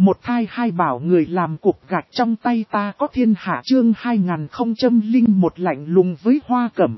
Một thai hai bảo người làm cục gạch trong tay ta có thiên hạ chương 2001 lạnh lùng với Hoa Cẩm.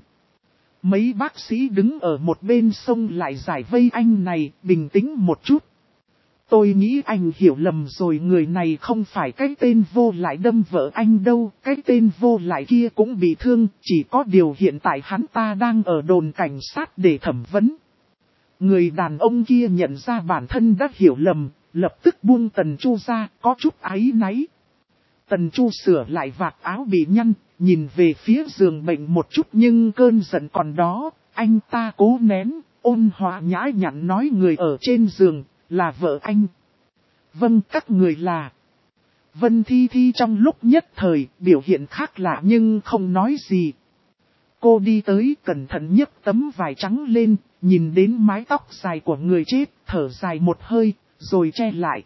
Mấy bác sĩ đứng ở một bên sông lại giải vây anh này, bình tĩnh một chút. Tôi nghĩ anh hiểu lầm rồi, người này không phải cái tên vô lại đâm vợ anh đâu, cái tên vô lại kia cũng bị thương, chỉ có điều hiện tại hắn ta đang ở đồn cảnh sát để thẩm vấn. Người đàn ông kia nhận ra bản thân đã hiểu lầm, lập tức buông Tần Chu ra, có chút áy náy. Tần Chu sửa lại vạt áo bị nhăn, nhìn về phía giường bệnh một chút nhưng cơn giận còn đó, anh ta cố nén, ôn hòa nhã nhặn nói người ở trên giường, là vợ anh. Vâng, các người là. Vân Thi Thi trong lúc nhất thời, biểu hiện khác lạ nhưng không nói gì. Cô đi tới cẩn thận nhấc tấm vải trắng lên, nhìn đến mái tóc dài của người chết, thở dài một hơi, rồi che lại.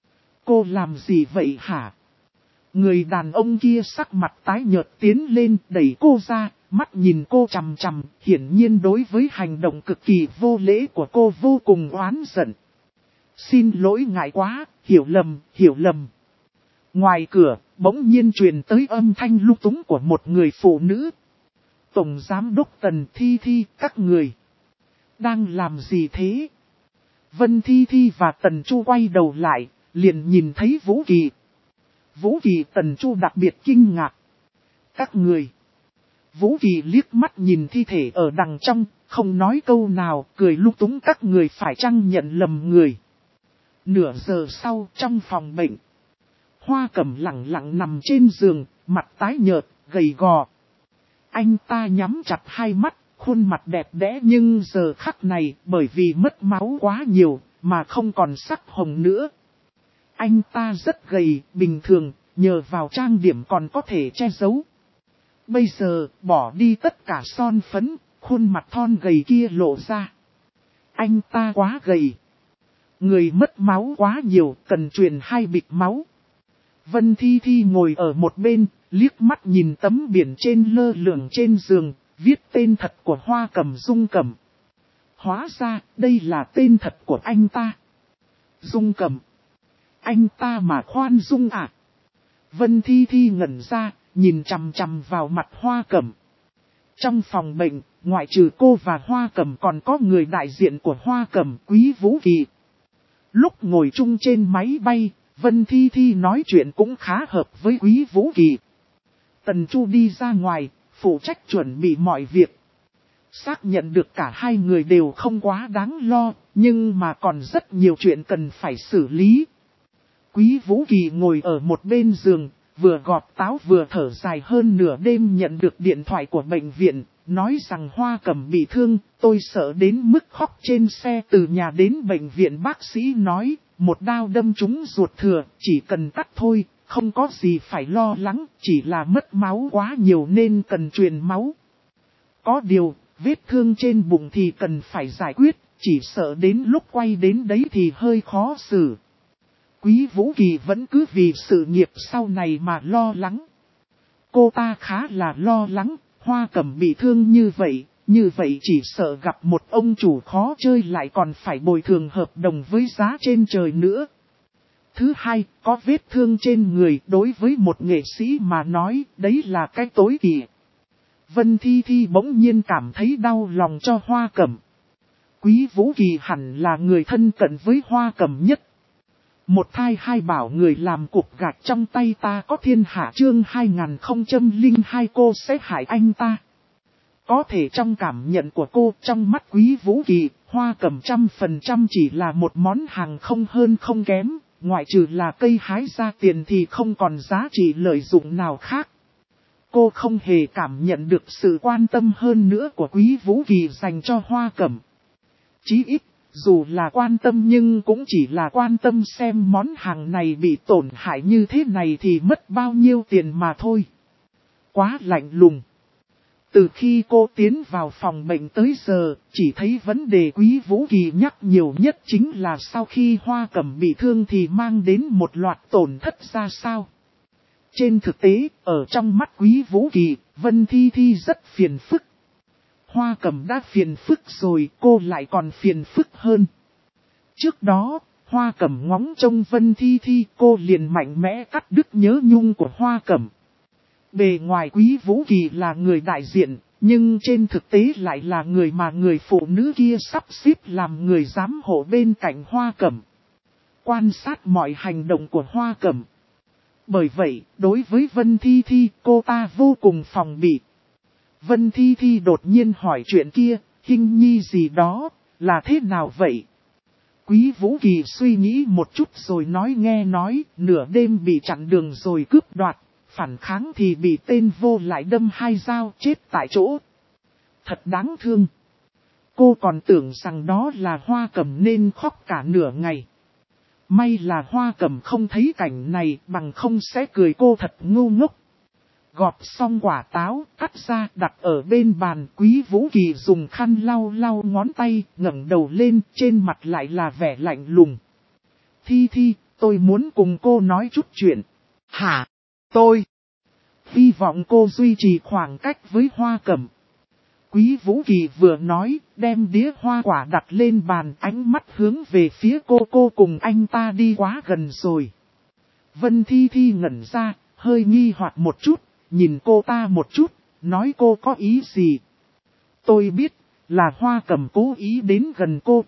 Cô làm gì vậy hả? Người đàn ông kia sắc mặt tái nhợt tiến lên đẩy cô ra, mắt nhìn cô chằm chằm, hiển nhiên đối với hành động cực kỳ vô lễ của cô vô cùng oán giận. Xin lỗi ngại quá, hiểu lầm, hiểu lầm. Ngoài cửa, bỗng nhiên truyền tới âm thanh lung túng của một người phụ nữ. Tổng Giám đốc Tần Thi Thi, các người đang làm gì thế? Vân Thi Thi và Tần Chu quay đầu lại, liền nhìn thấy Vũ Kỳ. Vũ Kỳ Tần Chu đặc biệt kinh ngạc. Các người. Vũ Kỳ liếc mắt nhìn thi thể ở đằng trong, không nói câu nào, cười lung túng các người phải chăng nhận lầm người. Nửa giờ sau trong phòng bệnh, Hoa Cẩm lặng lặng nằm trên giường, mặt tái nhợt, gầy gò. Anh ta nhắm chặt hai mắt, khuôn mặt đẹp đẽ nhưng giờ khắc này bởi vì mất máu quá nhiều mà không còn sắc hồng nữa. Anh ta rất gầy, bình thường, nhờ vào trang điểm còn có thể che giấu. Bây giờ, bỏ đi tất cả son phấn, khuôn mặt thon gầy kia lộ ra. Anh ta quá gầy. Người mất máu quá nhiều, cần truyền 2 bịch máu. Vân Thi Thi ngồi ở một bên, liếc mắt nhìn tấm biển trên lơ lửng trên giường, viết tên thật của Hoa Cẩm Dung Cẩm. Hóa ra, đây là tên thật của anh ta. Dung Cẩm. Anh ta mà khoan dung à? Vân Thi Thi ngẩn ra, nhìn chằm chằm vào mặt Hoa Cẩm. Trong phòng bệnh, ngoại trừ cô và Hoa Cẩm còn có người đại diện của Hoa Cẩm, Quý Vũ Kỳ. Lúc ngồi chung trên máy bay, Vân Thi Thi nói chuyện cũng khá hợp với Quý Vũ Kỳ. Tần Chu đi ra ngoài, phụ trách chuẩn bị mọi việc. Xác nhận được cả hai người đều không quá đáng lo, nhưng mà còn rất nhiều chuyện cần phải xử lý. Quý Vũ Kỳ ngồi ở một bên giường, vừa gọt táo vừa thở dài hơn nửa đêm nhận được điện thoại của bệnh viện, nói rằng Hoa Cẩm bị thương, tôi sợ đến mức khóc trên xe từ nhà đến bệnh viện. Bác sĩ nói, một đao đâm trúng ruột thừa, chỉ cần cắt thôi, không có gì phải lo lắng, chỉ là mất máu quá nhiều nên cần truyền máu. Có điều, vết thương trên bụng thì cần phải giải quyết, chỉ sợ đến lúc quay đến đấy thì hơi khó xử. Quý Vũ Kỳ vẫn cứ vì sự nghiệp sau này mà lo lắng. Cô ta khá là lo lắng, Hoa Cẩm bị thương như vậy chỉ sợ gặp một ông chủ khó chơi lại còn phải bồi thường hợp đồng với giá trên trời nữa. Thứ hai, có vết thương trên người đối với một nghệ sĩ mà nói, đấy là cái tối kỵ. Vân Thi Thi bỗng nhiên cảm thấy đau lòng cho Hoa Cẩm. Quý Vũ Kỳ hẳn là người thân cận với Hoa Cẩm nhất. Một thai hai bảo người làm cục gạch trong tay ta có thiên hạ chương 2002 cô sẽ hại anh ta. Có thể trong cảm nhận của cô, trong mắt Quý Vũ Kỳ, Hoa Cẩm 100% chỉ là một món hàng không hơn không kém, ngoại trừ là cây hái ra tiền thì không còn giá trị lợi dụng nào khác. Cô không hề cảm nhận được sự quan tâm hơn nữa của Quý Vũ Kỳ dành cho Hoa Cẩm. Chí ít, dù là quan tâm nhưng cũng chỉ là quan tâm xem món hàng này bị tổn hại như thế này thì mất bao nhiêu tiền mà thôi. Quá lạnh lùng. Từ khi cô tiến vào phòng bệnh tới giờ, chỉ thấy vấn đề Quý Vũ Kỳ nhắc nhiều nhất chính là sau khi Hoa Cẩm bị thương thì mang đến một loạt tổn thất ra sao. Trên thực tế, ở trong mắt Quý Vũ Kỳ, Vân Thi Thi rất phiền phức. Hoa Cẩm đã phiền phức rồi, cô lại còn phiền phức hơn. Trước đó, Hoa Cẩm ngóng trông Vân Thi Thi, cô liền mạnh mẽ cắt đứt nhớ nhung của Hoa Cẩm. Bề ngoài Quý Vũ Kỳ là người đại diện, nhưng trên thực tế lại là người mà người phụ nữ kia sắp xếp làm người giám hộ bên cạnh Hoa Cẩm. Quan sát mọi hành động của Hoa Cẩm. Bởi vậy, đối với Vân Thi Thi, cô ta vô cùng phòng bị. Vân Thi Thi đột nhiên hỏi chuyện kia, Hinh Nhi gì đó, là thế nào vậy? Quý Vũ Kỳ suy nghĩ một chút rồi nói, nửa đêm bị chặn đường rồi cướp đoạt, phản kháng thì bị tên vô lại đâm 2 dao chết tại chỗ. Thật đáng thương. Cô còn tưởng rằng đó là Hoa Cẩm nên khóc cả nửa ngày. May là Hoa Cẩm không thấy cảnh này, bằng không sẽ cười cô thật ngu ngốc. Gọt xong quả táo, cắt ra đặt ở bên bàn. Quý Vũ Kỳ dùng khăn lau lau ngón tay, ngẩng đầu lên, trên mặt lại là vẻ lạnh lùng. Thi Thi, tôi muốn cùng cô nói chút chuyện. Hả? Tôi? Hy vọng cô duy trì khoảng cách với Hoa Cẩm. Quý Vũ Kỳ vừa nói, đem đĩa hoa quả đặt lên bàn, ánh mắt hướng về phía cô cùng anh ta đi quá gần rồi. Vân Thi Thi ngẩn ra, hơi nghi hoặc một chút, nhìn cô ta một chút, nói cô có ý gì. Tôi biết, là Hoa Cẩm cố ý đến gần cô.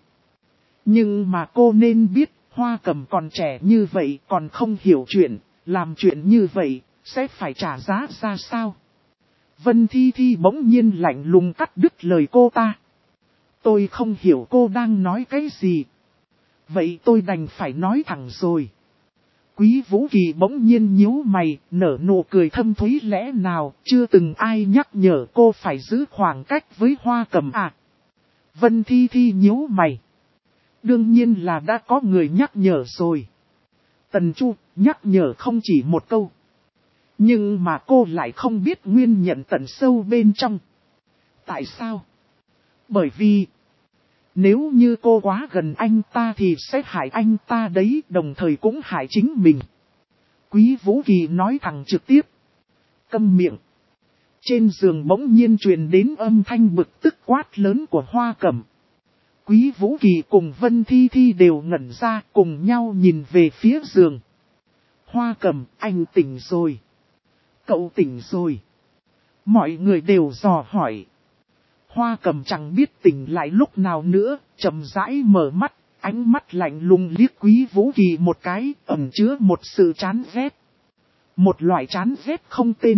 Nhưng mà cô nên biết, Hoa Cẩm còn trẻ như vậy, còn không hiểu chuyện, làm chuyện như vậy, sẽ phải trả giá ra sao. Vân Thi Thi bỗng nhiên lạnh lùng cắt đứt lời cô ta. Tôi không hiểu cô đang nói cái gì. Vậy tôi đành phải nói thẳng rồi. Quý Vũ Kỳ bỗng nhiên nhíu mày, nở nụ cười thâm thúy, lẽ nào chưa từng ai nhắc nhở cô phải giữ khoảng cách với Hoa Cẩm à? Vân Thi Thi nhíu mày. Đương nhiên là đã có người nhắc nhở rồi. Tần Chu nhắc nhở không chỉ một câu. Nhưng mà cô lại không biết nguyên nhận tận sâu bên trong. Tại sao? Bởi vì, nếu như cô quá gần anh ta thì sẽ hại anh ta đấy, đồng thời cũng hại chính mình. Quý Vũ Kỳ nói thẳng trực tiếp. Câm miệng. Trên giường bỗng nhiên truyền đến âm thanh bực tức quát lớn của Hoa Cẩm. Quý Vũ Kỳ cùng Vân Thi Thi đều ngẩn ra, cùng nhau nhìn về phía giường. Hoa Cẩm, anh tỉnh rồi. Cậu tỉnh rồi. Mọi người đều dò hỏi. Hoa Cẩm chẳng biết tỉnh lại lúc nào nữa, chậm rãi mở mắt, ánh mắt lạnh lùng liếc Quý Vũ Kỳ một cái, ẩn chứa một sự chán ghét. Một loại chán ghét không tên.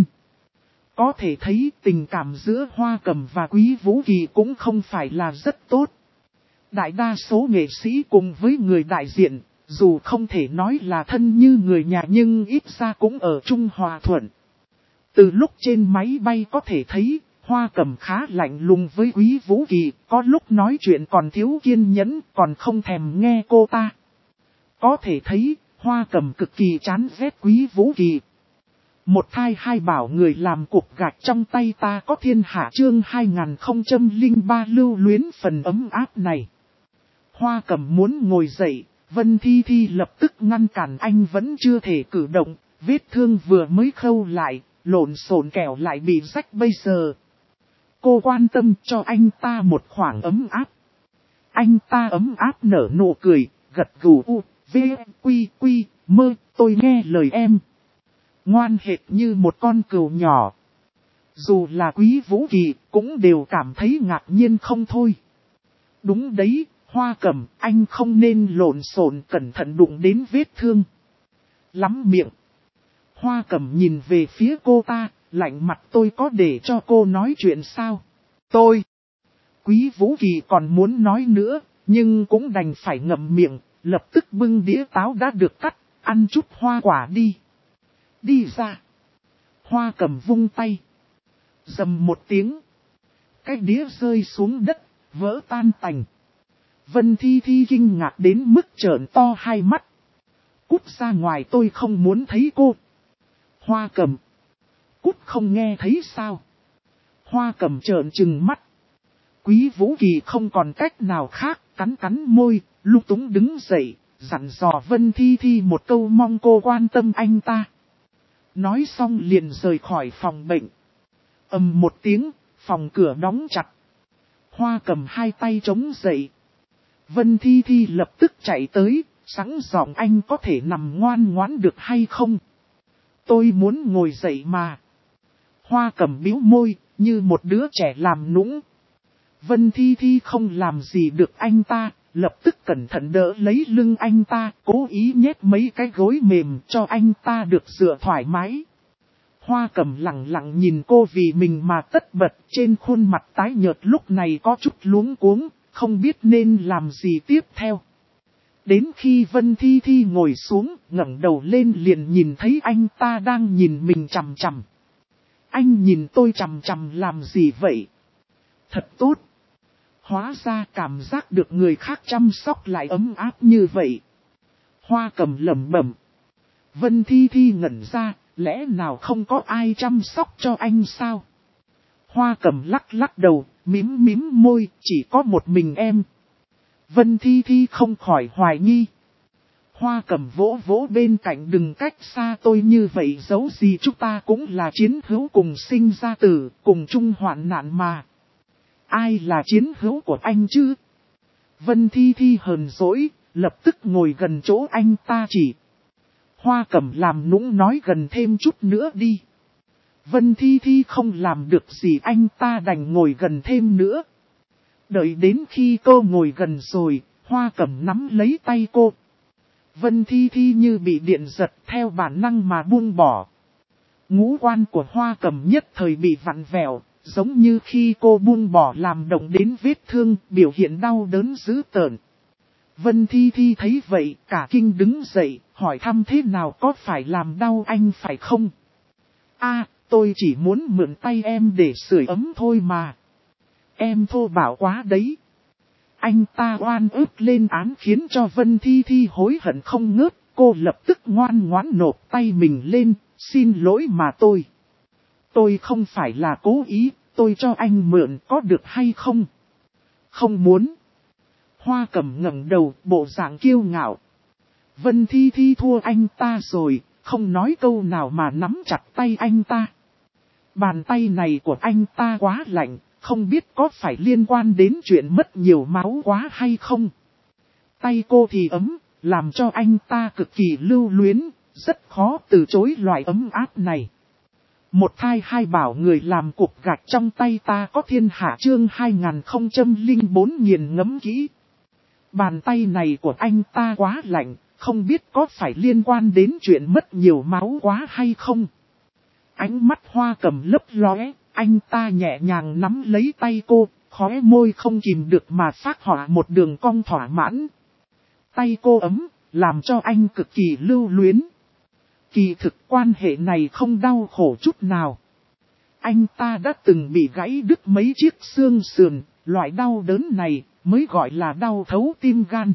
Có thể thấy tình cảm giữa Hoa Cẩm và Quý Vũ Kỳ cũng không phải là rất tốt. Đại đa số nghệ sĩ cùng với người đại diện, dù không thể nói là thân như người nhà nhưng ít ra cũng ở chung hòa thuận. Từ lúc trên máy bay có thể thấy, Hoa Cẩm khá lạnh lùng với Quý Vũ Kỳ, có lúc nói chuyện còn thiếu kiên nhẫn, còn không thèm nghe cô ta. Có thể thấy, Hoa Cẩm cực kỳ chán ghét Quý Vũ Kỳ. Một thai hai bảo người làm cục gạch trong tay ta có thiên hạ chương 2003 lưu luyến phần ấm áp này. Hoa Cẩm muốn ngồi dậy, Vân Thi Thi lập tức ngăn cản, anh vẫn chưa thể cử động, vết thương vừa mới khâu lại, lộn xộn kẻo lại bị rách bây giờ. Cô quan tâm cho anh ta một khoảng ấm áp. Anh ta ấm áp nở nụ cười, gật gù u, v, quy quy, mơ, tôi nghe lời em. Ngoan hệt như một con cừu nhỏ. Dù là Quý Vũ Kỳ cũng đều cảm thấy ngạc nhiên không thôi. Đúng đấy, Hoa Cẩm, anh không nên lộn xộn, cẩn thận đụng đến vết thương. Lắm miệng. Hoa Cẩm nhìn về phía cô ta, lạnh mặt, tôi có để cho cô nói chuyện sao? Tôi. Quý Vũ Kỳ còn muốn nói nữa, nhưng cũng đành phải ngậm miệng, lập tức bưng đĩa táo đã được cắt, ăn chút hoa quả đi. Đi ra. Hoa Cẩm vung tay. Rầm một tiếng. Cái đĩa rơi xuống đất, vỡ tan tành. Vân Thi Thi kinh ngạc đến mức trợn to hai mắt. Cút ra ngoài, tôi không muốn thấy cô. Hoa Cẩm. Cút không nghe thấy sao? Hoa Cẩm trợn trừng mắt. Quý Vũ Kỳ không còn cách nào khác, cắn cắn môi, lung túng đứng dậy, dặn dò Vân Thi Thi một câu, mong cô quan tâm anh ta. Nói xong liền rời khỏi phòng bệnh. Ầm một tiếng, phòng cửa đóng chặt. Hoa Cẩm hai tay chống dậy. Vân Thi Thi lập tức chạy tới, Sẵn giọng anh có thể nằm ngoan ngoãn được hay không? Tôi muốn ngồi dậy mà. Hoa Cẩm bĩu môi, như một đứa trẻ làm nũng. Vân Thi Thi không làm gì được anh ta, lập tức cẩn thận đỡ lấy lưng anh ta, cố ý nhét mấy cái gối mềm cho anh ta được dựa thoải mái. Hoa Cẩm lặng lặng nhìn cô vì mình mà tất bật, trên khuôn mặt tái nhợt lúc này có chút luống cuống, không biết nên làm gì tiếp theo. Đến khi Vân Thi Thi ngồi xuống, ngẩng đầu lên liền nhìn thấy anh ta đang nhìn mình chằm chằm. Anh nhìn tôi chằm chằm làm gì vậy? Thật tốt. Hóa ra cảm giác được người khác chăm sóc lại ấm áp như vậy. Hoa Cẩm lẩm bẩm. Vân Thi Thi ngẩn ra, lẽ nào không có ai chăm sóc cho anh sao? Hoa Cẩm lắc lắc đầu, mím môi, chỉ có một mình em. Vân Thi Thi không khỏi hoài nghi. Hoa Cẩm vỗ vỗ bên cạnh, đừng cách xa tôi như vậy, dẫu gì chúng ta cũng là chiến hữu cùng sinh ra tử, cùng chung hoạn nạn mà. Ai là chiến hữu của anh chứ? Vân Thi Thi hờn dỗi, lập tức ngồi gần chỗ anh ta chỉ. Hoa Cẩm làm nũng nói gần thêm chút nữa đi. Vân Thi Thi không làm được gì, anh ta đành ngồi gần thêm nữa. Đợi đến khi cô ngồi gần rồi, Hoa Cẩm nắm lấy tay cô. Vân Thi Thi như bị điện giật, theo bản năng mà buông bỏ. Ngũ quan của Hoa Cẩm nhất thời bị vặn vẹo, giống như khi cô buông bỏ làm động đến vết thương, biểu hiện đau đớn dữ tợn. Vân Thi Thi thấy vậy, cả kinh đứng dậy, hỏi thăm thế nào, có phải làm đau anh phải không? Tôi chỉ muốn mượn tay em để sưởi ấm thôi mà. Em thô bạo quá đấy. Anh ta oan ức lên án khiến cho Vân Thi Thi hối hận không ngớt, cô lập tức ngoan ngoãn nộp tay mình lên, xin lỗi mà tôi không phải là cố ý, tôi cho anh mượn có được hay không? Không muốn. Hoa Cẩm ngẩng đầu, bộ dạng kiêu ngạo. Vân Thi Thi thua anh ta rồi, không nói câu nào mà nắm chặt tay anh ta. Bàn tay này của anh ta quá lạnh, không biết có phải liên quan đến chuyện mất nhiều máu quá hay không. Tay cô thì ấm, làm cho anh ta cực kỳ lưu luyến, rất khó từ chối loại ấm áp này. Một thai hai bảo người làm cục gạch trong tay ta có thiên hạ chương 2004 nghiền ngẫm kỹ. Bàn tay này của anh ta quá lạnh, không biết có phải liên quan đến chuyện mất nhiều máu quá hay không. Ánh mắt Hoa Cẩm lấp lóe, anh ta nhẹ nhàng nắm lấy tay cô, khóe môi không kìm được mà phác họa một đường cong thỏa mãn. Tay cô ấm, làm cho anh cực kỳ lưu luyến. Kỳ thực quan hệ này không đau khổ chút nào. Anh ta đã từng bị gãy đứt mấy chiếc xương sườn, loại đau đớn này mới gọi là đau thấu tim gan.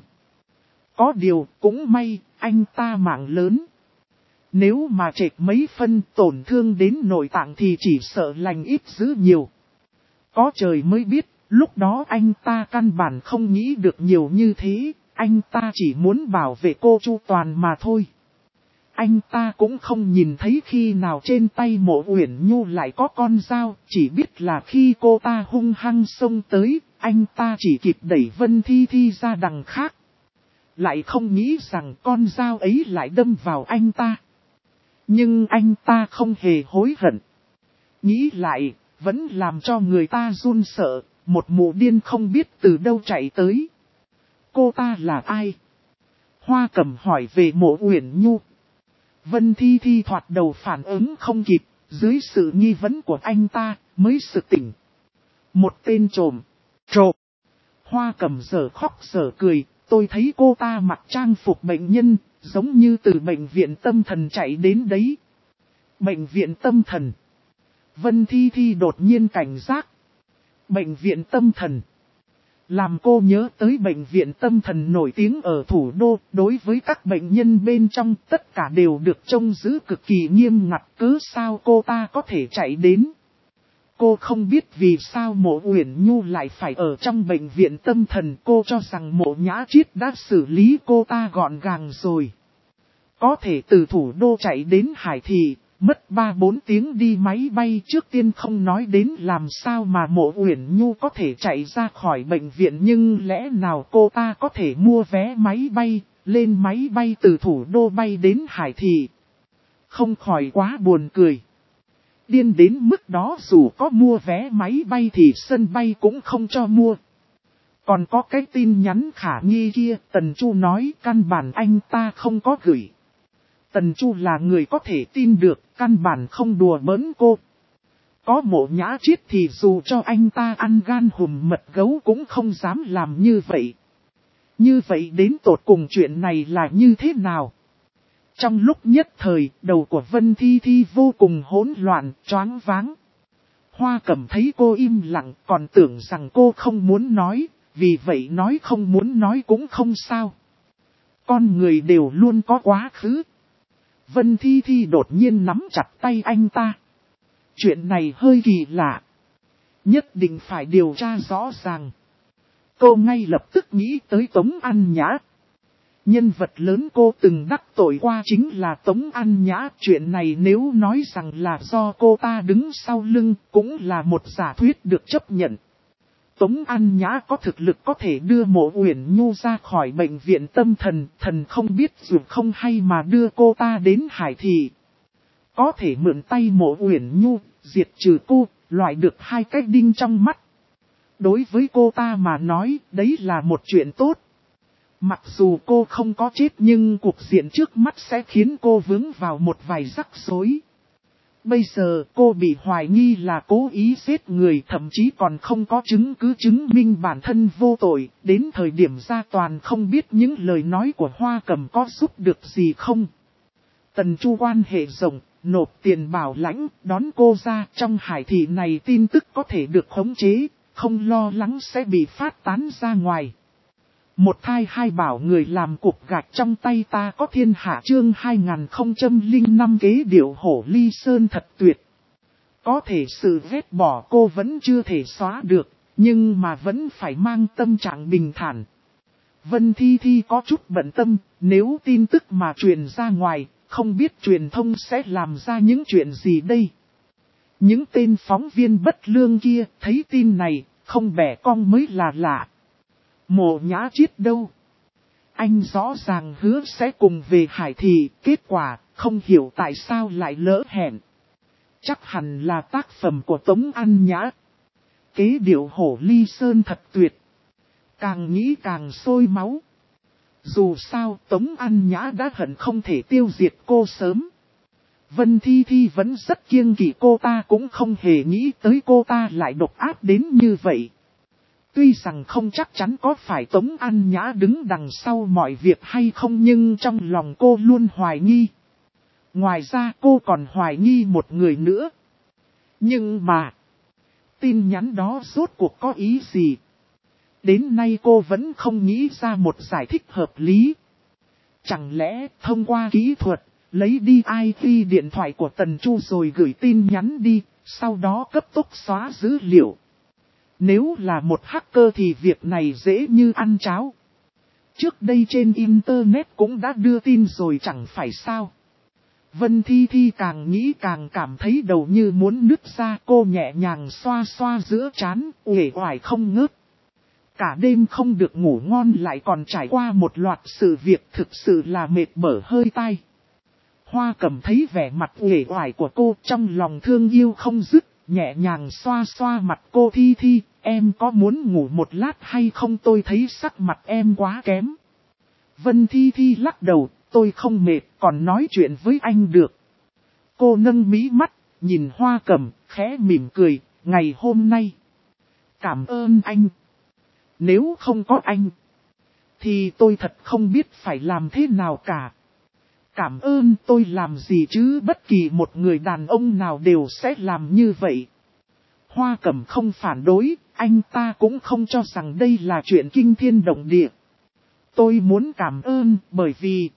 Có điều cũng may, anh ta mạng lớn. Nếu mà trệt mấy phân tổn thương đến nội tạng thì chỉ sợ lành ít dữ nhiều. Có trời mới biết, lúc đó anh ta căn bản không nghĩ được nhiều như thế, anh ta chỉ muốn bảo vệ cô chu toàn mà thôi. Anh ta cũng không nhìn thấy khi nào trên tay Mộ Uyển Nhu lại có con dao, chỉ biết là khi cô ta hung hăng xông tới, anh ta chỉ kịp đẩy Vân Thi Thi ra đằng khác. Lại không nghĩ rằng con dao ấy lại đâm vào anh ta. Nhưng anh ta không hề hối hận. Nghĩ lại, vẫn làm cho người ta run sợ, một mụ điên không biết từ đâu chạy tới. Cô ta là ai? Hoa Cẩm hỏi về Mộ Uyển Nhu. Vân Thi Thi thoạt đầu phản ứng không kịp, dưới sự nghi vấn của anh ta, mới sực tỉnh. Một tên trộm. Hoa Cẩm giờ khóc giờ cười, tôi thấy cô ta mặc trang phục bệnh nhân, giống như từ bệnh viện tâm thần chạy đến đấy. Bệnh viện tâm thần. Vân Thi Thi đột nhiên cảnh giác. Bệnh viện tâm thần. Làm cô nhớ tới bệnh viện tâm thần nổi tiếng ở thủ đô, đối với các bệnh nhân bên trong tất cả đều được trông giữ cực kỳ nghiêm ngặt, cứ sao cô ta có thể chạy đến. Cô không biết vì sao Mộ Uyển Nhu lại phải ở trong bệnh viện tâm thần, cô cho rằng Mộ Nhã Chiết đã xử lý cô ta gọn gàng rồi. Có thể từ thủ đô chạy đến Hải Thị, mất 3-4 tiếng đi máy bay, trước tiên không nói đến làm sao mà Mộ Uyển Nhu có thể chạy ra khỏi bệnh viện, nhưng lẽ nào cô ta có thể mua vé máy bay, lên máy bay từ thủ đô bay đến Hải Thị. Không khỏi quá buồn cười. Điên đến mức đó dù có mua vé máy bay thì sân bay cũng không cho mua. Còn có cái tin nhắn khả nghi kia, Tần Chu nói căn bản anh ta không có gửi. Tần Chu là người có thể tin được, căn bản không đùa bỡn cô. Có Mộ Nhã Chiết thì dù cho anh ta ăn gan hùm mật gấu cũng không dám làm như vậy. Như vậy đến tột cùng chuyện này là như thế nào? Trong lúc nhất thời, đầu của Vân Thi Thi vô cùng hỗn loạn, choáng váng. Hoa Cẩm thấy cô im lặng, còn tưởng rằng cô không muốn nói, vì vậy nói không muốn nói cũng không sao. Con người đều luôn có quá khứ. Vân Thi Thi đột nhiên nắm chặt tay anh ta. Chuyện này hơi kỳ lạ. Nhất định phải điều tra rõ ràng. Cô ngay lập tức nghĩ tới Tống An Nhã. Nhân vật lớn cô từng đắc tội qua chính là Tống An Nhã. Chuyện này nếu nói rằng là do cô ta đứng sau lưng cũng là một giả thuyết được chấp nhận. Tống An Nhã có thực lực có thể đưa Mộ Uyển Nhu ra khỏi bệnh viện tâm thần. Thần không biết dù không hay mà đưa cô ta đến Hải Thị. Có thể mượn tay Mộ Uyển Nhu, diệt trừ cô, loại được hai cái đinh trong mắt. Đối với cô ta mà nói, đấy là một chuyện tốt. Mặc dù cô không có chết nhưng cuộc diện trước mắt sẽ khiến cô vướng vào một vài rắc rối. Bây giờ cô bị hoài nghi là cố ý giết người, thậm chí còn không có chứng cứ chứng minh bản thân vô tội. Đến thời điểm ra toàn không biết những lời nói của Hoa Cẩm có giúp được gì không. Tần Chu quan hệ rộng, nộp tiền bảo lãnh, đón cô ra. Trong Hải Thị này tin tức có thể được khống chế, không lo lắng sẽ bị phát tán ra ngoài. Một thai hai bảo người làm cục gạch trong tay ta có thiên hạ chương 2005 kế điệu hổ ly sơn thật tuyệt. Có thể sự vết bỏ cô vẫn chưa thể xóa được, nhưng mà vẫn phải mang tâm trạng bình thản. Vân Thi Thi có chút bận tâm, nếu tin tức mà truyền ra ngoài, không biết truyền thông sẽ làm ra những chuyện gì đây. Những tên phóng viên bất lương kia thấy tin này, không bẻ cong mới là lạ. Mộ Nhã Chiết đâu? Anh rõ ràng hứa sẽ cùng về Hải Thị, kết quả không hiểu tại sao lại lỡ hẹn. Chắc hẳn là tác phẩm của Tống An Nhã. Kế điệu hổ ly sơn thật tuyệt. Càng nghĩ càng sôi máu. Dù sao Tống An Nhã đã hận không thể tiêu diệt cô sớm. Vân Thi Thi vẫn rất kiêng kỵ cô ta, cũng không hề nghĩ tới cô ta lại độc ác đến như vậy. Tuy rằng không chắc chắn có phải Tống An Nhã đứng đằng sau mọi việc hay không, nhưng trong lòng cô luôn hoài nghi. Ngoài ra cô còn hoài nghi một người nữa. Nhưng mà, tin nhắn đó rốt cuộc có ý gì? Đến nay cô vẫn không nghĩ ra một giải thích hợp lý. Chẳng lẽ thông qua kỹ thuật, lấy đi IP điện thoại của Tần Chu rồi gửi tin nhắn đi, sau đó cấp tốc xóa dữ liệu. Nếu là một hacker thì việc này dễ như ăn cháo. Trước đây trên Internet cũng đã đưa tin rồi chẳng phải sao. Vân Thi Thi càng nghĩ càng cảm thấy đầu như muốn nứt ra, cô nhẹ nhàng xoa xoa giữa trán, uể oải không ngớt. Cả đêm không được ngủ ngon lại còn trải qua một loạt sự việc, thực sự là mệt bở hơi tai. Hoa Cẩm thấy vẻ mặt uể oải của cô, trong lòng thương yêu không dứt, nhẹ nhàng xoa xoa mặt cô. Thi Thi, em có muốn ngủ một lát hay không, tôi thấy sắc mặt em quá kém. Vân Thi Thi lắc đầu, tôi không mệt, còn nói chuyện với anh được. Cô nâng mí mắt, nhìn Hoa Cẩm, khẽ mỉm cười, ngày hôm nay. Cảm ơn anh. Nếu không có anh, thì tôi thật không biết phải làm thế nào cả. Cảm ơn tôi làm gì chứ, bất kỳ một người đàn ông nào đều sẽ làm như vậy. Hoa Cẩm không phản đối, anh ta cũng không cho rằng đây là chuyện kinh thiên động địa. Tôi muốn cảm ơn bởi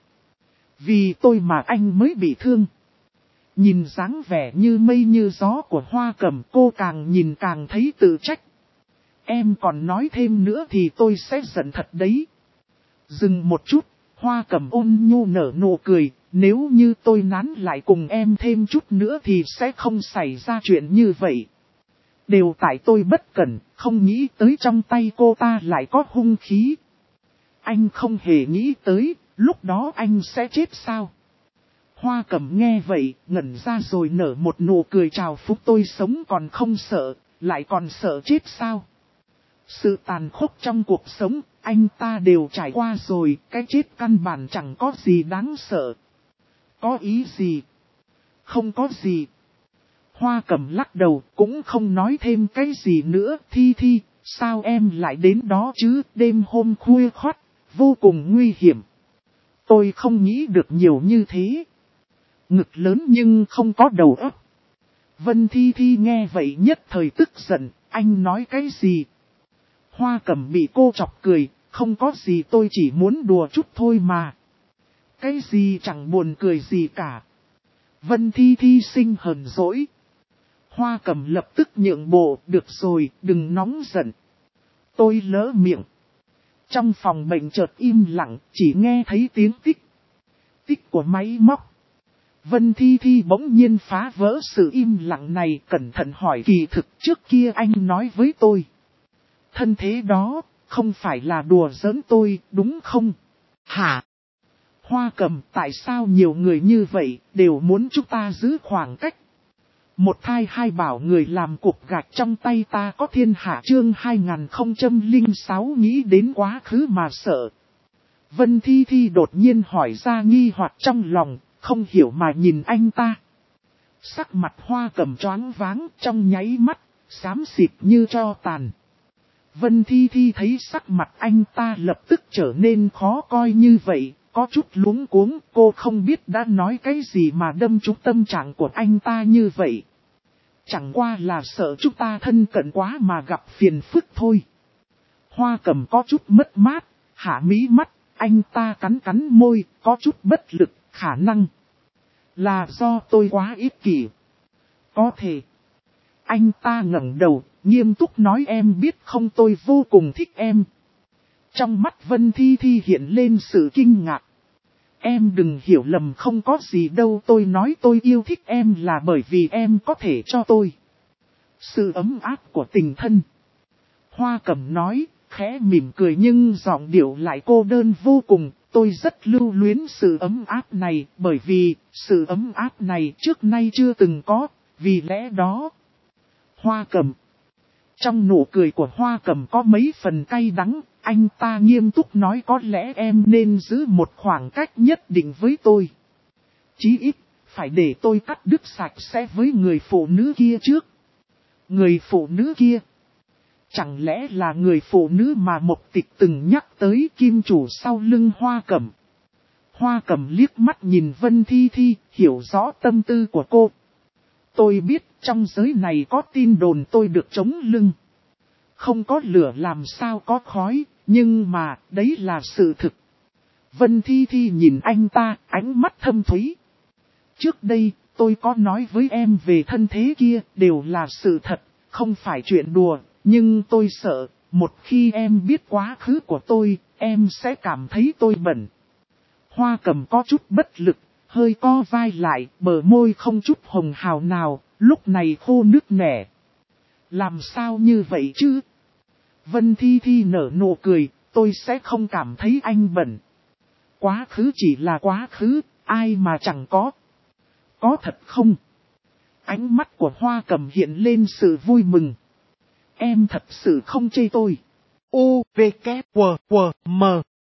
vì tôi mà anh mới bị thương. Nhìn dáng vẻ như mây như gió của Hoa Cẩm, cô càng nhìn càng thấy tự trách. Em còn nói thêm nữa thì tôi sẽ giận thật đấy. Dừng một chút, Hoa Cẩm ôn nhu nở nụ cười, nếu như tôi nán lại cùng em thêm chút nữa thì sẽ không xảy ra chuyện như vậy. Đều tại tôi bất cẩn, không nghĩ tới trong tay cô ta lại có hung khí. Anh không hề nghĩ tới, Lúc đó anh sẽ chết sao? Hoa Cẩm nghe vậy, ngẩn ra rồi nở một nụ cười chào phúng, tôi sống còn không sợ, lại còn sợ chết sao? Sự tàn khốc trong cuộc sống, anh ta đều trải qua rồi, cái chết căn bản chẳng có gì đáng sợ. Có ý gì? Không có gì. Hoa Cẩm lắc đầu, cũng không nói thêm cái gì nữa. Thi, sao em lại đến đó chứ? Đêm hôm khuya khoắt, vô cùng nguy hiểm. Tôi không nghĩ được nhiều như thế. Ngực lớn nhưng không có đầu óc. Vân Thi nghe vậy nhất thời tức giận, anh nói cái gì? Hoa Cẩm bị cô chọc cười, không có gì, tôi chỉ muốn đùa chút thôi mà. Cái gì chẳng buồn cười gì cả. Vân Thi sinh hờn dỗi. Hoa Cẩm lập tức nhượng bộ, được rồi, đừng nóng giận. Tôi lỡ miệng. Trong phòng bệnh chợt im lặng, chỉ nghe thấy tiếng tích. Tích của máy móc. Vân Thi bỗng nhiên phá vỡ sự im lặng này, cẩn thận hỏi, kỳ thực trước kia anh nói với tôi. Thân thế đó, không phải là đùa giỡn tôi, đúng không? Hả? Hoa Cẩm, tại sao nhiều người như vậy, đều muốn chúng ta giữ khoảng cách? Một thai hai bảo người làm cục gạch trong tay ta có thiên hạ, chương 2006 nghĩ đến quá khứ mà sợ. Vân Thi đột nhiên hỏi ra nghi hoặc trong lòng, không hiểu mà nhìn anh ta. Sắc mặt Hoa Cẩm choáng váng, trong nháy mắt, xám xịt như tro tàn. Vân Thi thấy sắc mặt anh ta lập tức trở nên khó coi như vậy, có chút luống cuống, cô không biết đã nói cái gì mà đâm trúng tâm trạng của anh ta như vậy. Chẳng qua là sợ chúng ta thân cận quá mà gặp phiền phức thôi. Hoa Cẩm có chút mất mát, hạ mí mắt, anh ta cắn môi, có chút bất lực, khả năng là do tôi quá ích kỷ. Có thể. Anh ta ngẩng đầu, nghiêm túc nói, em biết không, tôi vô cùng thích em. Trong mắt Vân Thi hiện lên sự kinh ngạc. Em đừng hiểu lầm, không có gì đâu, tôi nói tôi yêu thích em là bởi vì em có thể cho tôi sự ấm áp của tình thân. Hoa Cẩm nói, khẽ mỉm cười nhưng giọng điệu lại cô đơn vô cùng, tôi rất lưu luyến sự ấm áp này, bởi vì sự ấm áp này trước nay chưa từng có, vì lẽ đó. Hoa Cẩm. Trong nụ cười của Hoa Cẩm có mấy phần cay đắng, anh ta nghiêm túc nói, có lẽ em nên giữ một khoảng cách nhất định với tôi. Chí ít, phải để tôi cắt đứt sạch sẽ với người phụ nữ kia trước. Người phụ nữ kia? Chẳng lẽ là người phụ nữ mà Mộc Tịch từng nhắc tới, kim chủ sau lưng Hoa Cẩm? Hoa Cẩm liếc mắt nhìn Vân Thi, hiểu rõ tâm tư của cô. Tôi biết trong giới này có tin đồn tôi được chống lưng. Không có lửa làm sao có khói, nhưng mà đấy là sự thực. Vân Thi nhìn anh ta, ánh mắt thâm thúy. Trước đây, tôi có nói với em về thân thế kia, đều là sự thật, không phải chuyện đùa. Nhưng tôi sợ, một khi em biết quá khứ của tôi, em sẽ cảm thấy tôi bẩn. Hoa Cẩm có chút bất lực, hơi co vai lại, bờ môi không chút hồng hào nào, lúc này khô nứt nẻ. Làm sao như vậy chứ? Vân Thi nở nụ cười, tôi sẽ không cảm thấy anh bẩn. Quá khứ chỉ là quá khứ, ai mà chẳng có. Có thật không? Ánh mắt của Hoa Cẩm hiện lên sự vui mừng. Em thật sự không chê tôi. U, V, K, W, W, M.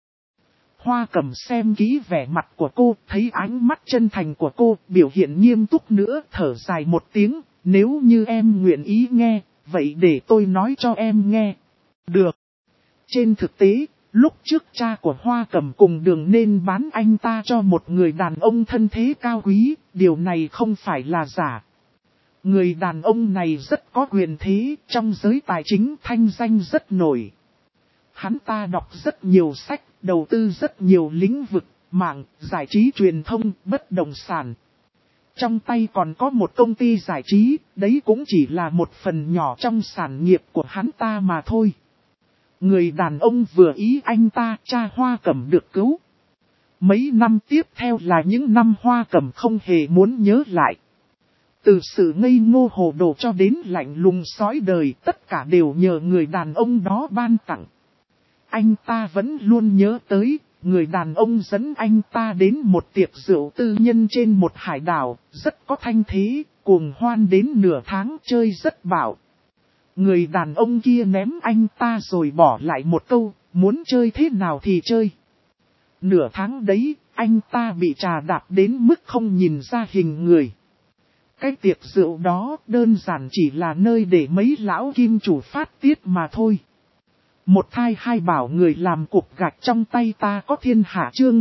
Hoa Cẩm xem kỹ vẻ mặt của cô, thấy ánh mắt chân thành của cô, biểu hiện nghiêm túc nữa, thở dài một tiếng. Nếu như em nguyện ý nghe, vậy để tôi nói cho em nghe. Được. Trên thực tế, lúc trước cha của Hoa Cẩm cùng Đường nên bán anh ta cho một người đàn ông thân thế cao quý, điều này không phải là giả. Người đàn ông này rất có quyền thế, trong giới tài chính thanh danh rất nổi. Hắn ta đọc rất nhiều sách, đầu tư rất nhiều lĩnh vực, mạng, giải trí truyền thông, bất động sản. Trong tay còn có một công ty giải trí, đấy cũng chỉ là một phần nhỏ trong sản nghiệp của hắn ta mà thôi. Người đàn ông vừa ý anh ta, cha Hoa Cẩm được cứu. Mấy năm tiếp theo là những năm Hoa Cẩm không hề muốn nhớ lại. Từ sự ngây ngô hồ đồ cho đến lạnh lùng sói đời, tất cả đều nhờ người đàn ông đó ban tặng. Anh ta vẫn luôn nhớ tới, người đàn ông dẫn anh ta đến một tiệc rượu tư nhân trên một hải đảo, rất có thanh thế, cuồng hoan đến nửa tháng chơi rất bạo. Người đàn ông kia ném anh ta rồi bỏ lại một câu, muốn chơi thế nào thì chơi. Nửa tháng đấy, anh ta bị trà đạp đến mức không nhìn ra hình người. Cái tiệc rượu đó đơn giản chỉ là nơi để mấy lão kim chủ phát tiết mà thôi. Một thai hai bảo người làm cục gạch trong tay ta có thiên hạ chương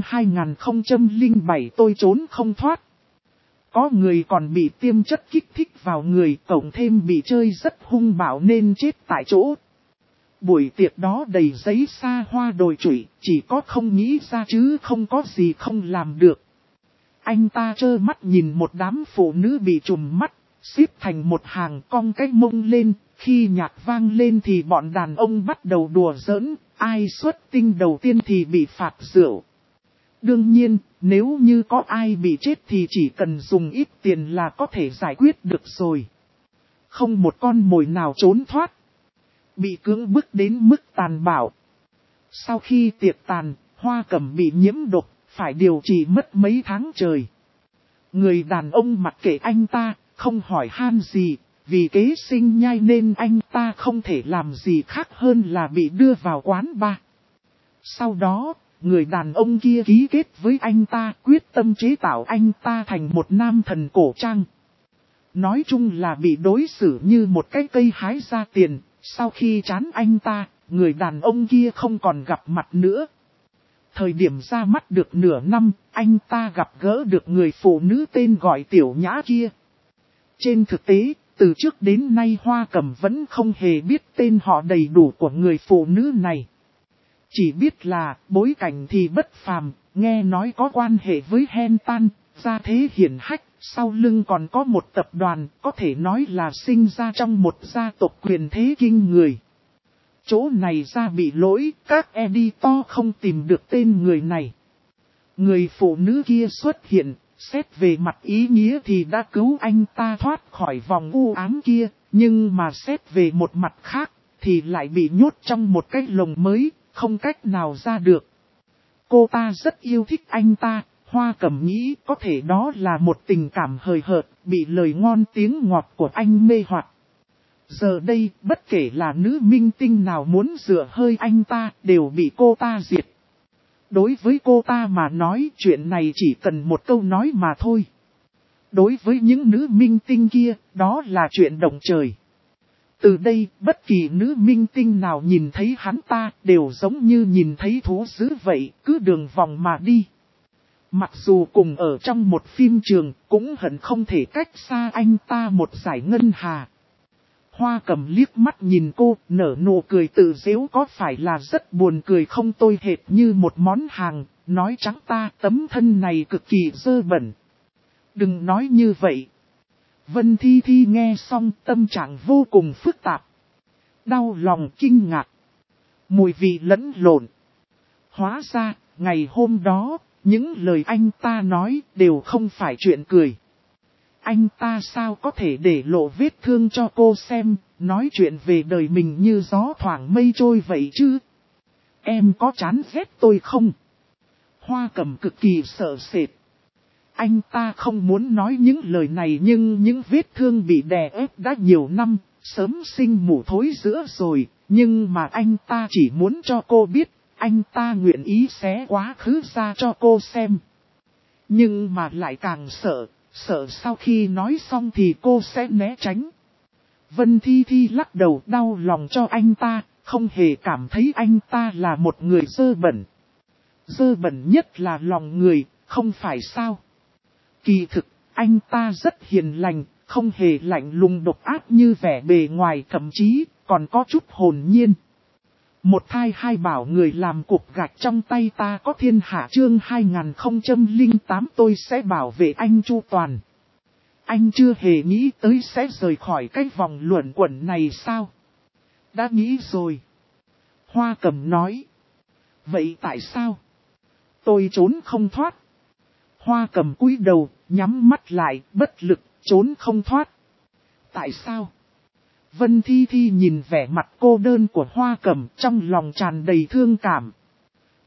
2007 tôi trốn không thoát. Có người còn bị tiêm chất kích thích vào người, cộng thêm bị chơi rất hung bạo nên chết tại chỗ. Buổi tiệc đó đầy giấy xa hoa đồi trụy, chỉ có không nghĩ ra chứ không có gì không làm được. Anh ta trơ mắt nhìn một đám phụ nữ bị trùm mắt, xếp thành một hàng cong cái mông lên, khi nhạc vang lên thì bọn đàn ông bắt đầu đùa giỡn, ai xuất tinh đầu tiên thì bị phạt rượu. Đương nhiên, nếu như có ai bị chết thì chỉ cần dùng ít tiền là có thể giải quyết được rồi. Không một con mồi nào trốn thoát. Bị cưỡng bức đến mức tàn bạo. Sau khi tiệc tàn, Hoa Cẩm bị nhiễm độc, phải điều trị mất mấy tháng trời. Người đàn ông mặc kệ anh ta, không hỏi han gì, vì kế sinh nhai nên anh ta không thể làm gì khác hơn là bị đưa vào quán bar. Sau đó, người đàn ông kia ký kết với anh ta quyết tâm chế tạo anh ta thành một nam thần cổ trang. Nói chung là bị đối xử như một cái cây hái ra tiền, sau khi chán anh ta, người đàn ông kia không còn gặp mặt nữa. Thời điểm ra mắt được nửa năm, anh ta gặp gỡ được người phụ nữ tên gọi Tiểu Nhã kia. Trên thực tế, từ trước đến nay Hoa Cẩm vẫn không hề biết tên họ đầy đủ của người phụ nữ này. Chỉ biết là bối cảnh thì bất phàm, nghe nói có quan hệ với Hentan, gia thế hiển hách, sau lưng còn có một tập đoàn, có thể nói là sinh ra trong một gia tộc quyền thế kinh người. Chỗ này ra bị lỗi, các editor không tìm được tên người này. Người phụ nữ kia xuất hiện, xét về mặt ý nghĩa thì đã cứu anh ta thoát khỏi vòng u ám kia, nhưng mà xét về một mặt khác, thì lại bị nhốt trong một cái lồng mới, không cách nào ra được. Cô ta rất yêu thích anh ta, Hoa Cẩm nghĩ có thể đó là một tình cảm hời hợt, bị lời ngon tiếng ngọt của anh mê hoặc. Giờ đây, bất kể là nữ minh tinh nào muốn dựa hơi anh ta, đều bị cô ta diệt. Đối với cô ta mà nói chuyện này chỉ cần một câu nói mà thôi. Đối với những nữ minh tinh kia, đó là chuyện động trời. Từ đây, bất kỳ nữ minh tinh nào nhìn thấy hắn ta đều giống như nhìn thấy thú dữ vậy, cứ đường vòng mà đi. Mặc dù cùng ở trong một phim trường, cũng hận không thể cách xa anh ta một giải ngân hà. Hoa Cẩm liếc mắt nhìn cô, nở nụ cười tự giễu có phải là rất buồn cười không, tôi hệt như một món hàng, nói trắng ta tấm thân này cực kỳ dơ bẩn. Đừng nói như vậy. Vân Thi Thi nghe xong tâm trạng vô cùng phức tạp. Đau lòng kinh ngạc. Mùi vị lẫn lộn. Hóa ra, ngày hôm đó, những lời anh ta nói đều không phải chuyện cười. Anh ta sao có thể để lộ vết thương cho cô xem, nói chuyện về đời mình như gió thoảng mây trôi vậy chứ. Em có chán ghét tôi không? Hoa Cẩm cực kỳ sợ sệt. Anh ta không muốn nói những lời này nhưng những vết thương bị đè ép đã nhiều năm, sớm sinh mủ thối giữa rồi, nhưng mà anh ta chỉ muốn cho cô biết, anh ta nguyện ý xé quá khứ ra cho cô xem. Nhưng mà lại càng sợ sau khi nói xong thì cô sẽ né tránh. Vân Thi Thi lắc đầu đau lòng cho anh ta, không hề cảm thấy anh ta là một người dơ bẩn. Dơ bẩn nhất là lòng người, không phải sao? Kỳ thực, anh ta rất hiền lành, không hề lạnh lùng độc ác như vẻ bề ngoài, thậm chí còn có chút hồn nhiên. Một thai hai bảo người làm cục gạch trong tay ta có thiên hạ chương 2008 tôi sẽ bảo vệ anh chu toàn. Anh chưa hề nghĩ tới sẽ rời khỏi cái vòng luẩn quẩn này sao? Đã nghĩ rồi. Hoa Cẩm nói. Vậy tại sao? Tôi trốn không thoát. Hoa Cẩm cúi đầu, nhắm mắt lại, bất lực, trốn không thoát. Tại sao? Vân Thi Thi nhìn vẻ mặt cô đơn của Hoa Cẩm trong lòng tràn đầy thương cảm.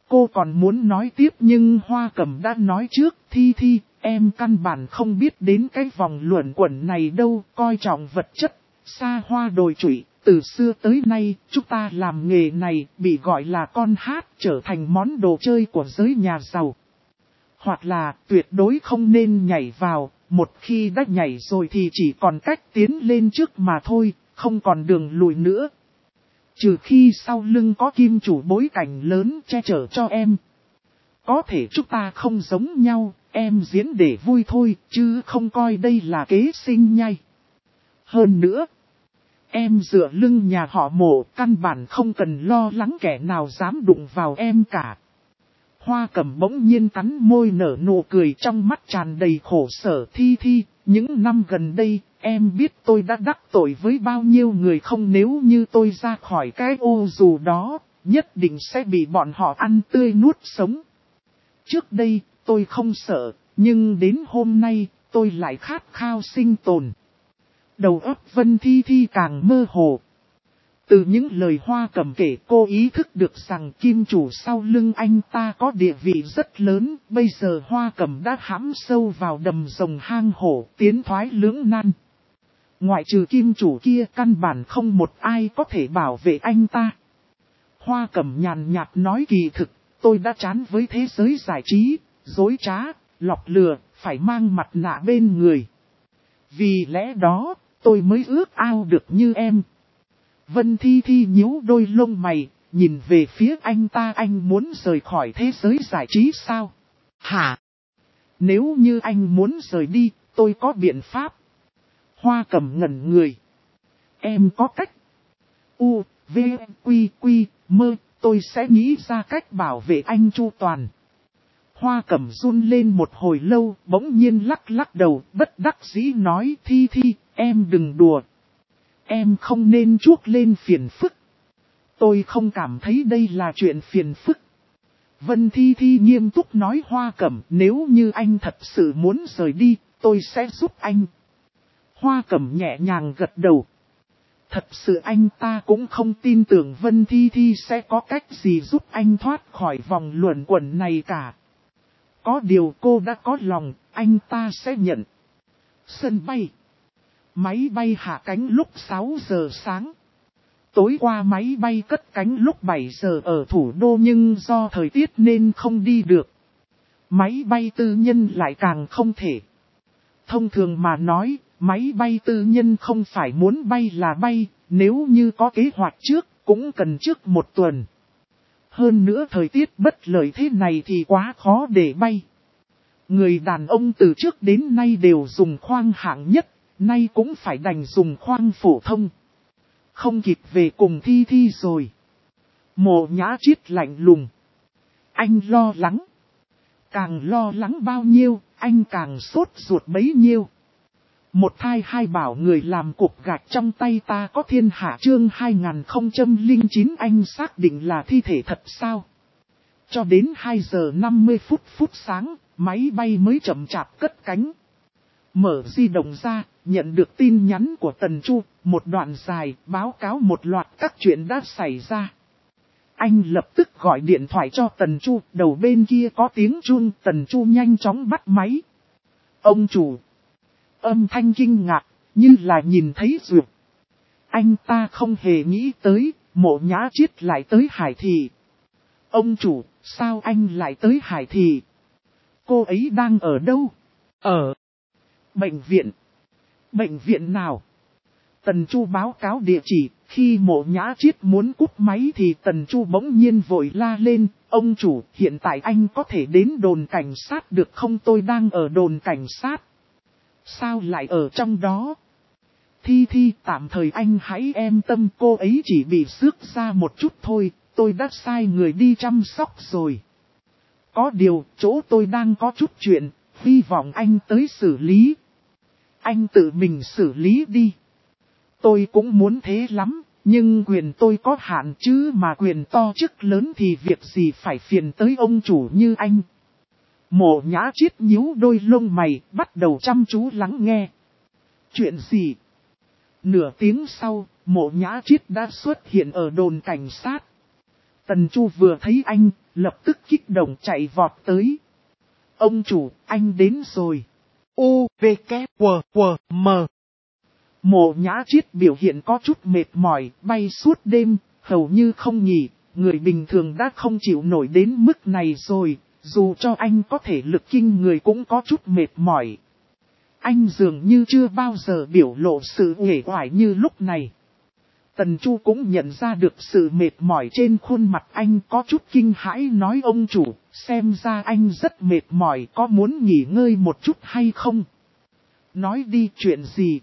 Cô còn muốn nói tiếp nhưng Hoa Cẩm đã nói trước, Thi, em căn bản không biết đến cái vòng luẩn quẩn này đâu, coi trọng vật chất, xa hoa đồi trụy. Từ xưa tới nay, chúng ta làm nghề này bị gọi là con hát, trở thành món đồ chơi của giới nhà giàu. Hoặc là tuyệt đối không nên nhảy vào, một khi đã nhảy rồi thì chỉ còn cách tiến lên trước mà thôi, không còn đường lùi nữa. Trừ khi sau lưng có kim chủ bối cảnh lớn che chở cho em. Có thể chúng ta không giống nhau, em diễn để vui thôi, chứ không coi đây là kế sinh nhai. Hơn nữa, em dựa lưng nhà họ Mộ, căn bản không cần lo lắng kẻ nào dám đụng vào em cả. Hoa Cẩm bỗng nhiên cắn môi nở nụ cười, trong mắt tràn đầy khổ sở. Thi, những năm gần đây, em biết tôi đã đắc tội với bao nhiêu người không, nếu như tôi ra khỏi cái ô dù đó, nhất định sẽ bị bọn họ ăn tươi nuốt sống. Trước đây, tôi không sợ, nhưng đến hôm nay, tôi lại khát khao sinh tồn. Đầu óc Vân Thi càng mơ hồ. Từ những lời Hoa Cẩm kể, cô ý thức được rằng kim chủ sau lưng anh ta có địa vị rất lớn. Bây giờ Hoa Cẩm đã hãm sâu vào đầm rồng hang hổ, tiến thoái lưỡng nan. Ngoại trừ kim chủ kia, căn bản không một ai có thể bảo vệ anh ta. Hoa Cẩm nhàn nhạt nói, kỳ thực, tôi đã chán với thế giới giải trí, dối trá, lọc lừa, phải mang mặt nạ bên người. Vì lẽ đó, tôi mới ước ao được như em. Vân Thi nhíu đôi lông mày, nhìn về phía anh ta. Anh muốn rời khỏi thế giới giải trí sao? Hả? Nếu như anh muốn rời đi, tôi có biện pháp. Hoa Cẩm ngẩn người. Em có cách. V, Quy, Mơ, tôi sẽ nghĩ ra cách bảo vệ anh chu toàn. Hoa Cẩm run lên một hồi lâu, bỗng nhiên lắc đầu, bất đắc dĩ nói, Thi, em đừng đùa. Em không nên chuốc lên phiền phức. Tôi không cảm thấy đây là chuyện phiền phức. Vân Thi nghiêm túc nói, Hoa Cẩm, nếu như anh thật sự muốn rời đi, tôi sẽ giúp anh. Hoa Cẩm nhẹ nhàng gật đầu. Thật sự anh ta cũng không tin tưởng Vân Thi sẽ có cách gì giúp anh thoát khỏi vòng luẩn quẩn này cả. Có điều cô đã có lòng, anh ta sẽ nhận. Sân bay. Máy bay hạ cánh lúc 6 giờ sáng. Tối qua máy bay cất cánh lúc 7 giờ ở thủ đô, nhưng do thời tiết nên không đi được. Máy bay tư nhân lại càng không thể. Thông thường mà nói, máy bay tư nhân không phải muốn bay là bay, nếu như có kế hoạch trước, cũng cần trước một tuần. Hơn nữa thời tiết bất lợi thế này thì quá khó để bay. Người đàn ông từ trước đến nay đều dùng khoang hạng nhất, nay cũng phải đành dùng khoang phổ thông. Không kịp về cùng Thi rồi. Mộ Nhã Triết lạnh lùng. Anh lo lắng. Càng lo lắng bao nhiêu, anh càng sốt ruột bấy nhiêu. Một thai hai bảo người làm cục gạch trong tay ta có thiên hạ, chương 2009 anh xác định là thi thể thật sao? Cho đến 2 giờ 50 phút sáng, máy bay mới chậm chạp cất cánh. Mở di động ra, nhận được tin nhắn của Tần Chu, một đoạn dài, báo cáo một loạt các chuyện đã xảy ra. Anh lập tức gọi điện thoại cho Tần Chu, đầu bên kia có tiếng chuông, Tần Chu nhanh chóng bắt máy. Ông chủ. Âm thanh kinh ngạc, như là nhìn thấy ruột. Anh ta không hề nghĩ tới, Mộ Nhã Triết lại tới Hải Thị. Ông chủ, sao anh lại tới Hải Thị? Cô ấy đang ở đâu? Ở bệnh viện. Bệnh viện nào? Tần Chu báo cáo địa chỉ. Khi Mộ Nhã Triết muốn cúp máy thì Tần Chu bỗng nhiên vội la lên. Ông chủ, hiện tại anh có thể đến đồn cảnh sát được không? Tôi đang ở đồn cảnh sát. Sao lại ở trong đó? Thi, tạm thời anh hãy em tâm, cô ấy chỉ bị xước ra một chút thôi, tôi đã sai người đi chăm sóc rồi. Có điều, chỗ tôi đang có chút chuyện, hy vọng anh tới xử lý. Anh tự mình xử lý đi. Tôi cũng muốn thế lắm, nhưng quyền tôi có hạn chứ, mà quyền to chức lớn thì việc gì phải phiền tới ông chủ như anh. Mộ Nhã Triết nhíu đôi lông mày, bắt đầu chăm chú lắng nghe. Chuyện gì? Nửa tiếng sau, Mộ Nhã Triết đã xuất hiện ở đồn cảnh sát. Tần Chu vừa thấy anh, lập tức kích động chạy vọt tới. Ông chủ, anh đến rồi. U, V, K, W, W, M. Mộ Nhã Triết biểu hiện có chút mệt mỏi, bay suốt đêm, hầu như không nghỉ. Người bình thường đã không chịu nổi đến mức này rồi, dù cho anh có thể lực kinh người cũng có chút mệt mỏi. Anh dường như chưa bao giờ biểu lộ sự uể oải như lúc này. Tần Chu cũng nhận ra được sự mệt mỏi trên khuôn mặt anh, có chút kinh hãi nói ông chủ, xem ra anh rất mệt mỏi, có muốn nghỉ ngơi một chút hay không? Nói đi, chuyện gì?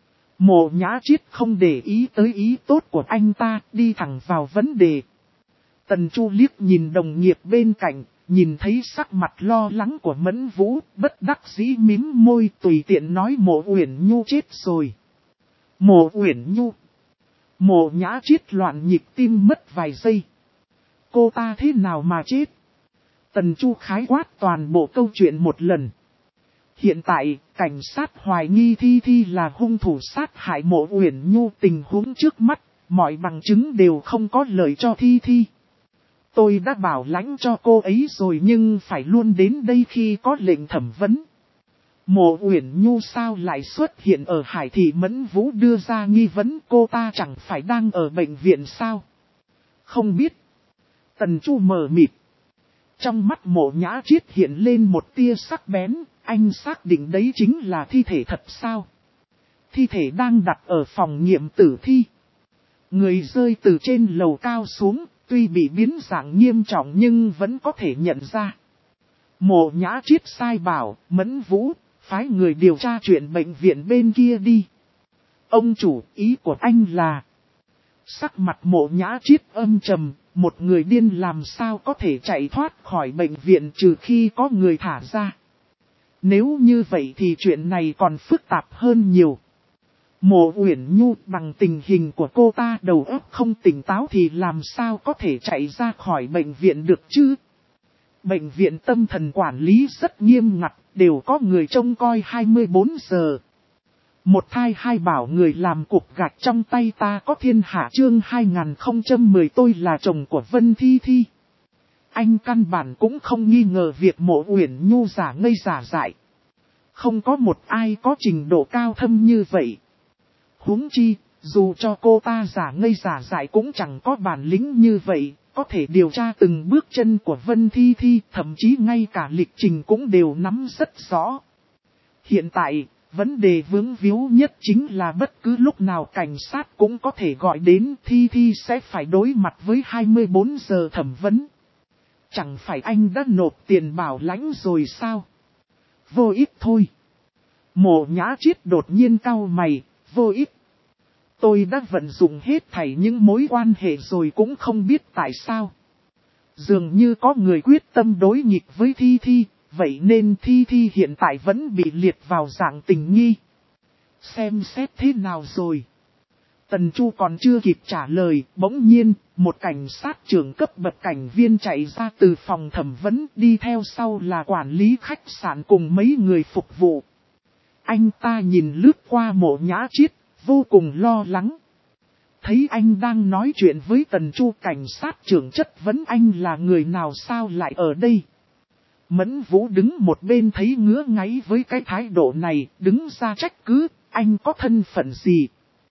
Mộ Nhã Triết không để ý tới ý tốt của anh ta, đi thẳng vào vấn đề. Tần Chu liếc nhìn đồng nghiệp bên cạnh, nhìn thấy sắc mặt lo lắng của Mẫn Vũ, bất đắc dĩ mím môi tùy tiện nói Mộ Uyển Nhu chết rồi. Mộ Uyển Nhu. Mộ Nhã Triết loạn nhịp tim mất vài giây. Cô ta thế nào mà chết? Tần Chu khái quát toàn bộ câu chuyện một lần. Hiện tại, cảnh sát hoài nghi Thi Thi là hung thủ sát hại Mộ Uyển Nhu, tình huống trước mắt, mọi bằng chứng đều không có lợi cho Thi Thi. Tôi đã bảo lãnh cho cô ấy rồi nhưng phải luôn đến đây khi có lệnh thẩm vấn. Mộ Uyển Nhu sao lại xuất hiện ở Hải Thị? Mẫn Vũ đưa ra nghi vấn, cô ta chẳng phải đang ở bệnh viện sao? Không biết. Tần Chu mờ mịt. Trong mắt Mộ Nhã Triết hiện lên một tia sắc bén, anh xác định đấy chính là thi thể thật sao? Thi thể đang đặt ở phòng nghiệm tử thi. Người rơi từ trên lầu cao xuống, tuy bị biến dạng nghiêm trọng nhưng vẫn có thể nhận ra. Mộ Nhã Triết sai bảo, Mẫn Vũ, phái người điều tra chuyện bệnh viện bên kia đi. Ông chủ, ý của anh là... Sắc mặt Mộ Nhã Triết âm trầm, một người điên làm sao có thể chạy thoát khỏi bệnh viện trừ khi có người thả ra. Nếu như vậy thì chuyện này còn phức tạp hơn nhiều. Mộ Uyển Nhu bằng tình hình của cô ta đầu óc không tỉnh táo thì làm sao có thể chạy ra khỏi bệnh viện được chứ? Bệnh viện tâm thần quản lý rất nghiêm ngặt, đều có người trông coi 24 giờ. Một thai hai bảo người làm cục gạch trong tay ta có thiên hạ chương 2010 tôi là chồng của Vân Thi Thi. Anh căn bản cũng không nghi ngờ việc Mộ Uyển Nhu giả ngây giả dại. Không có một ai có trình độ cao thâm như vậy. Huống chi, dù cho cô ta giả ngây giả dại cũng chẳng có bản lĩnh như vậy, có thể điều tra từng bước chân của Vân Thi Thi, thậm chí ngay cả lịch trình cũng đều nắm rất rõ. Hiện tại, vấn đề vướng víu nhất chính là bất cứ lúc nào cảnh sát cũng có thể gọi đến, Thi Thi sẽ phải đối mặt với 24 giờ thẩm vấn. Chẳng phải anh đã nộp tiền bảo lãnh rồi sao? Vô ích thôi. Mộ Nhã Triết đột nhiên cau mày, vô ích. Tôi đã vận dụng hết thảy những mối quan hệ rồi cũng không biết tại sao. Dường như có người quyết tâm đối nghịch với Thi Thi, vậy nên Thi Thi hiện tại vẫn bị liệt vào dạng tình nghi. Xem xét thế nào rồi? Tần Chu còn chưa kịp trả lời, bỗng nhiên, một cảnh sát trưởng cấp bậc cảnh viên chạy ra từ phòng thẩm vấn, đi theo sau là quản lý khách sạn cùng mấy người phục vụ. Anh ta nhìn lướt qua Mộ Nhã Triết, vô cùng lo lắng. Thấy anh đang nói chuyện với Tần Chu, cảnh sát trưởng chất vấn anh là người nào sao lại ở đây. Mẫn Vũ đứng một bên thấy ngứa ngáy với cái thái độ này, đứng ra trách cứ, anh có thân phận gì?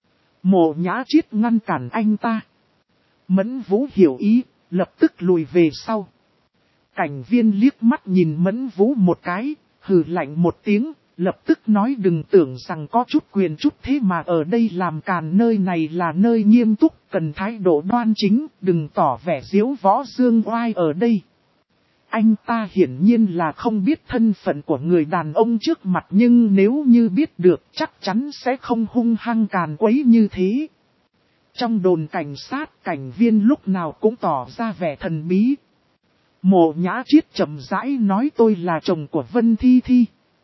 Mộ Nhã Triết ngăn cản anh ta. Mẫn Vũ hiểu ý, lập tức lùi về sau. Cảnh viên liếc mắt nhìn Mẫn Vũ một cái, hừ lạnh một tiếng, lập tức nói đừng tưởng rằng có chút quyền chút thế mà ở đây làm càn, nơi này là nơi nghiêm túc, cần thái độ đoan chính, đừng tỏ vẻ diếu võ dương oai ở đây. Anh ta hiển nhiên là không biết thân phận của người đàn ông trước mặt, nhưng nếu như biết được chắc chắn sẽ không hung hăng càn quấy như thế. Trong đồn cảnh sát, cảnh viên lúc nào cũng tỏ ra vẻ thần bí. Mộ Nhã Triết chậm rãi nói tôi là chồng của Vân Thi Thi.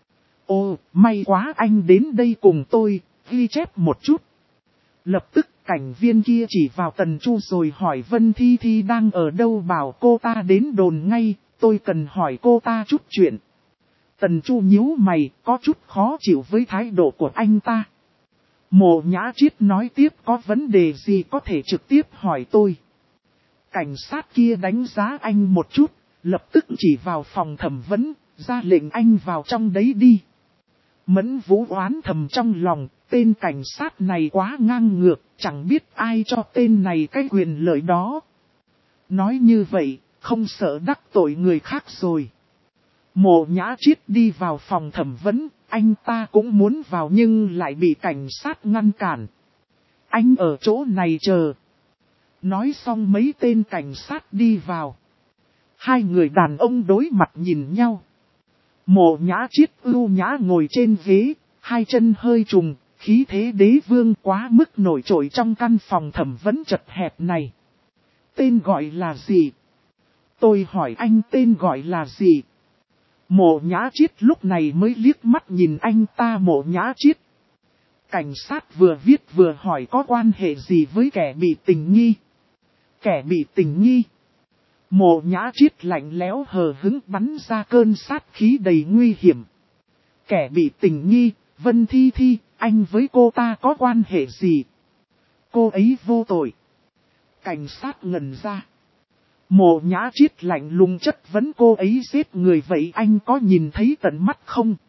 Ồ, may quá anh đến đây cùng tôi, ghi chép một chút. Lập tức cảnh viên kia chỉ vào Tần Chu rồi hỏi Vân Thi Thi đang ở đâu, bảo cô ta đến đồn ngay, tôi cần hỏi cô ta chút chuyện. Tần Chu nhíu mày, có chút khó chịu với thái độ của anh ta. Mộ Nhã Triết nói tiếp có vấn đề gì có thể trực tiếp hỏi tôi. Cảnh sát kia đánh giá anh một chút, lập tức chỉ vào phòng thẩm vấn, ra lệnh anh vào trong đấy đi. Mẫn Vũ oán thầm trong lòng, tên cảnh sát này quá ngang ngược, chẳng biết ai cho tên này cái quyền lợi đó. Nói như vậy, không sợ đắc tội người khác rồi. Mộ Nhã Triết đi vào phòng thẩm vấn, anh ta cũng muốn vào nhưng lại bị cảnh sát ngăn cản. Anh ở chỗ này chờ. Nói xong mấy tên cảnh sát đi vào. Hai người đàn ông đối mặt nhìn nhau. Mộ Nhã Triết ưu nhã ngồi trên ghế, hai chân hơi trùng, khí thế đế vương quá mức nổi trội trong căn phòng thẩm vấn chật hẹp này. Tên gọi là gì? Tôi hỏi anh tên gọi là gì? Mộ Nhã Triết lúc này mới liếc mắt nhìn anh ta. Mộ Nhã Triết. Cảnh sát vừa viết vừa hỏi có quan hệ gì với kẻ bị tình nghi? Kẻ bị tình nghi. Mộ Nhã Triết lạnh lẽo hờ hững bắn ra cơn sát khí đầy nguy hiểm. Kẻ bị tình nghi, Vân Thi Thi, anh với cô ta có quan hệ gì? Cô ấy vô tội. Cảnh sát ngẩn ra. Mộ Nhã Triết lạnh lùng chất vấn cô ấy giết người vậy anh có nhìn thấy tận mắt không?